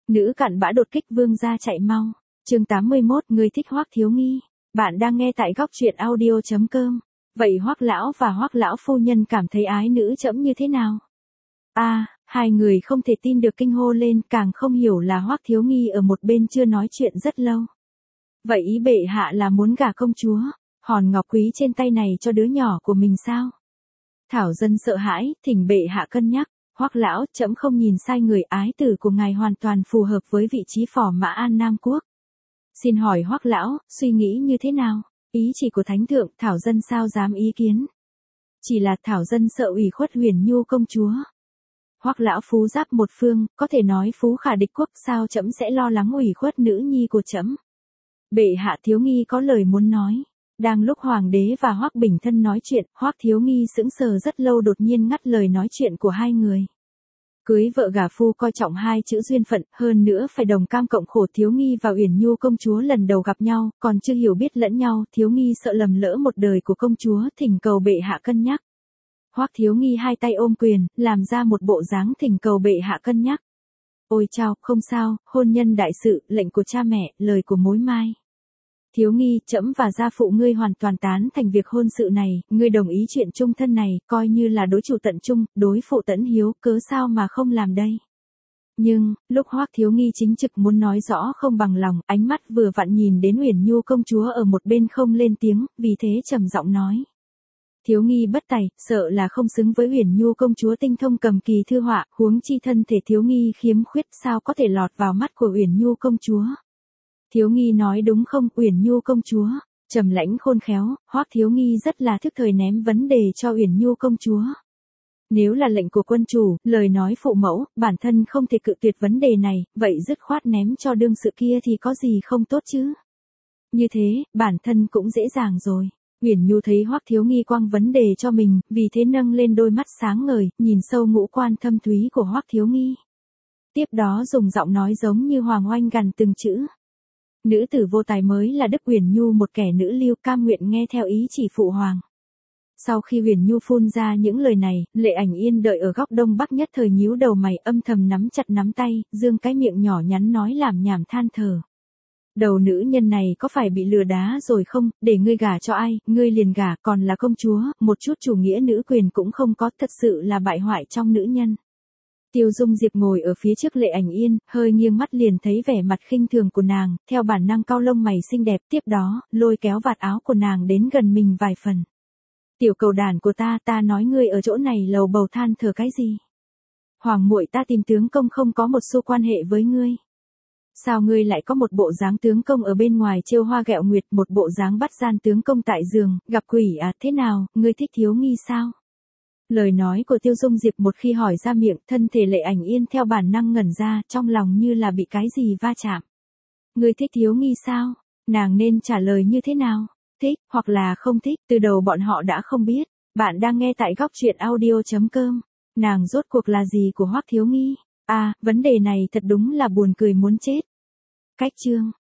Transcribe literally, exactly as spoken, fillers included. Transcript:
Nữ cặn bã đột kích vương gia chạy mau. Chương tám mươi mốt, người thích Hoắc Thiếu Nghi. Bạn đang nghe tại góc truyện audio chấm com. Vậy Hoắc lão và Hoắc lão phu nhân cảm thấy ái nữ trẫm như thế nào? A, à, hai người không thể tin được kinh hô lên, càng không hiểu là Hoắc Thiếu Nghi ở một bên chưa nói chuyện rất lâu. Vậy ý bệ hạ là muốn gả công chúa, hòn ngọc quý trên tay này cho đứa nhỏ của mình sao? Thảo dân sợ hãi, thỉnh bệ hạ cân nhắc. Hoắc lão, trẫm không nhìn sai người, ái tử của ngài hoàn toàn phù hợp với vị trí phò mã An Nam quốc. Xin hỏi Hoắc lão, suy nghĩ như thế nào? Ý chỉ của thánh thượng, thảo dân sao dám ý kiến? Chỉ là thảo dân sợ ủy khuất Huyền Nhu công chúa. Hoắc lão phú giáp một phương, có thể nói phú khả địch quốc, sao trẫm sẽ lo lắng ủy khuất nữ nhi của trẫm? Bệ hạ, Thiếu Nghi có lời muốn nói. Đang lúc hoàng đế và Hoắc Bình Thân nói chuyện, Hoắc Thiếu Nghi sững sờ rất lâu, đột nhiên ngắt lời nói chuyện của hai người. Cưới vợ gả phu coi trọng hai chữ duyên phận, hơn nữa phải đồng cam cộng khổ. Thiếu Nghi và Uyển Nhu công chúa lần đầu gặp nhau, còn chưa hiểu biết lẫn nhau, Thiếu Nghi sợ lầm lỡ một đời của công chúa, thỉnh cầu bệ hạ cân nhắc. Hoắc Thiếu Nghi hai tay ôm quyền, làm ra một bộ dáng thỉnh cầu bệ hạ cân nhắc. Ôi chao, không sao, hôn nhân đại sự, lệnh của cha mẹ, lời của mối mai. Thiếu Nghi, trẫm và gia phụ ngươi hoàn toàn tán thành việc hôn sự này, ngươi đồng ý chuyện chung thân này, coi như là đối chủ tận trung, đối phụ tẫn hiếu, cớ sao mà không làm đây? Nhưng, lúc Hoắc Thiếu Nghi chính trực muốn nói rõ không bằng lòng, ánh mắt vừa vặn nhìn đến Uyển Nhu công chúa ở một bên không lên tiếng, vì thế trầm giọng nói. Thiếu Nghi bất tài, sợ là không xứng với Uyển Nhu công chúa tinh thông cầm kỳ thư họa, huống chi thân thể Thiếu Nghi khiếm khuyết, sao có thể lọt vào mắt của Uyển Nhu công chúa? Thiếu Nghi nói đúng không, Uyển Nhu công chúa? Trầm lãnh khôn khéo, Hoắc Thiếu Nghi rất là thức thời ném vấn đề cho Uyển Nhu công chúa. Nếu là lệnh của quân chủ, lời nói phụ mẫu, bản thân không thể cự tuyệt vấn đề này, vậy dứt khoát ném cho đương sự kia thì có gì không tốt chứ? Như thế, bản thân cũng dễ dàng rồi. Uyển Nhu thấy Hoắc Thiếu Nghi quăng vấn đề cho mình, vì thế nâng lên đôi mắt sáng ngời, nhìn sâu ngũ quan thâm thúy của Hoắc Thiếu Nghi. Tiếp đó dùng giọng nói giống như hoàng oanh gằn từng chữ. Nữ tử vô tài mới là Đức. Uyển Nhu một kẻ nữ lưu, cam nguyện nghe theo ý chỉ phụ hoàng. Sau khi Uyển Nhu phun ra những lời này, Lệ Ảnh Yên đợi ở góc đông bắc nhất thời nhíu đầu mày, âm thầm nắm chặt nắm tay, dương cái miệng nhỏ nhắn nói làm nhảm than thở. Đầu nữ nhân này có phải bị lừa đá rồi không, để ngươi gả cho ai, ngươi liền gả, còn là công chúa, một chút chủ nghĩa nữ quyền cũng không có, thật sự là bại hoại trong nữ nhân. Tiêu Dung Diệp ngồi ở phía trước Lệ Ảnh Yên, hơi nghiêng mắt liền thấy vẻ mặt khinh thường của nàng, theo bản năng cau lông mày xinh đẹp, tiếp đó, lôi kéo vạt áo của nàng đến gần mình vài phần. Tiểu cầu đàn của ta, ta nói ngươi ở chỗ này lầu bầu than thở cái gì? Hoàng muội ta tìm tướng công không có một xu quan hệ với ngươi. Sao ngươi lại có một bộ dáng tướng công ở bên ngoài trêu hoa ghẹo nguyệt, một bộ dáng bắt gian tướng công tại giường, gặp quỷ à, thế nào, ngươi thích Thiếu Nghi sao? Lời nói của Tiêu Dung Diệp một khi hỏi ra miệng, thân thể Lệ Ảnh Yên theo bản năng ngẩn ra, trong lòng như là bị cái gì va chạm. Ngươi thích Thiếu Nghi sao? Nàng nên trả lời như thế nào? Thích, hoặc là không thích, từ đầu bọn họ đã không biết. Bạn đang nghe tại góc truyện audio chấm com. Nàng rốt cuộc là gì của Hoắc Thiếu Nghi? À, vấn đề này thật đúng là buồn cười muốn chết. Cách chương.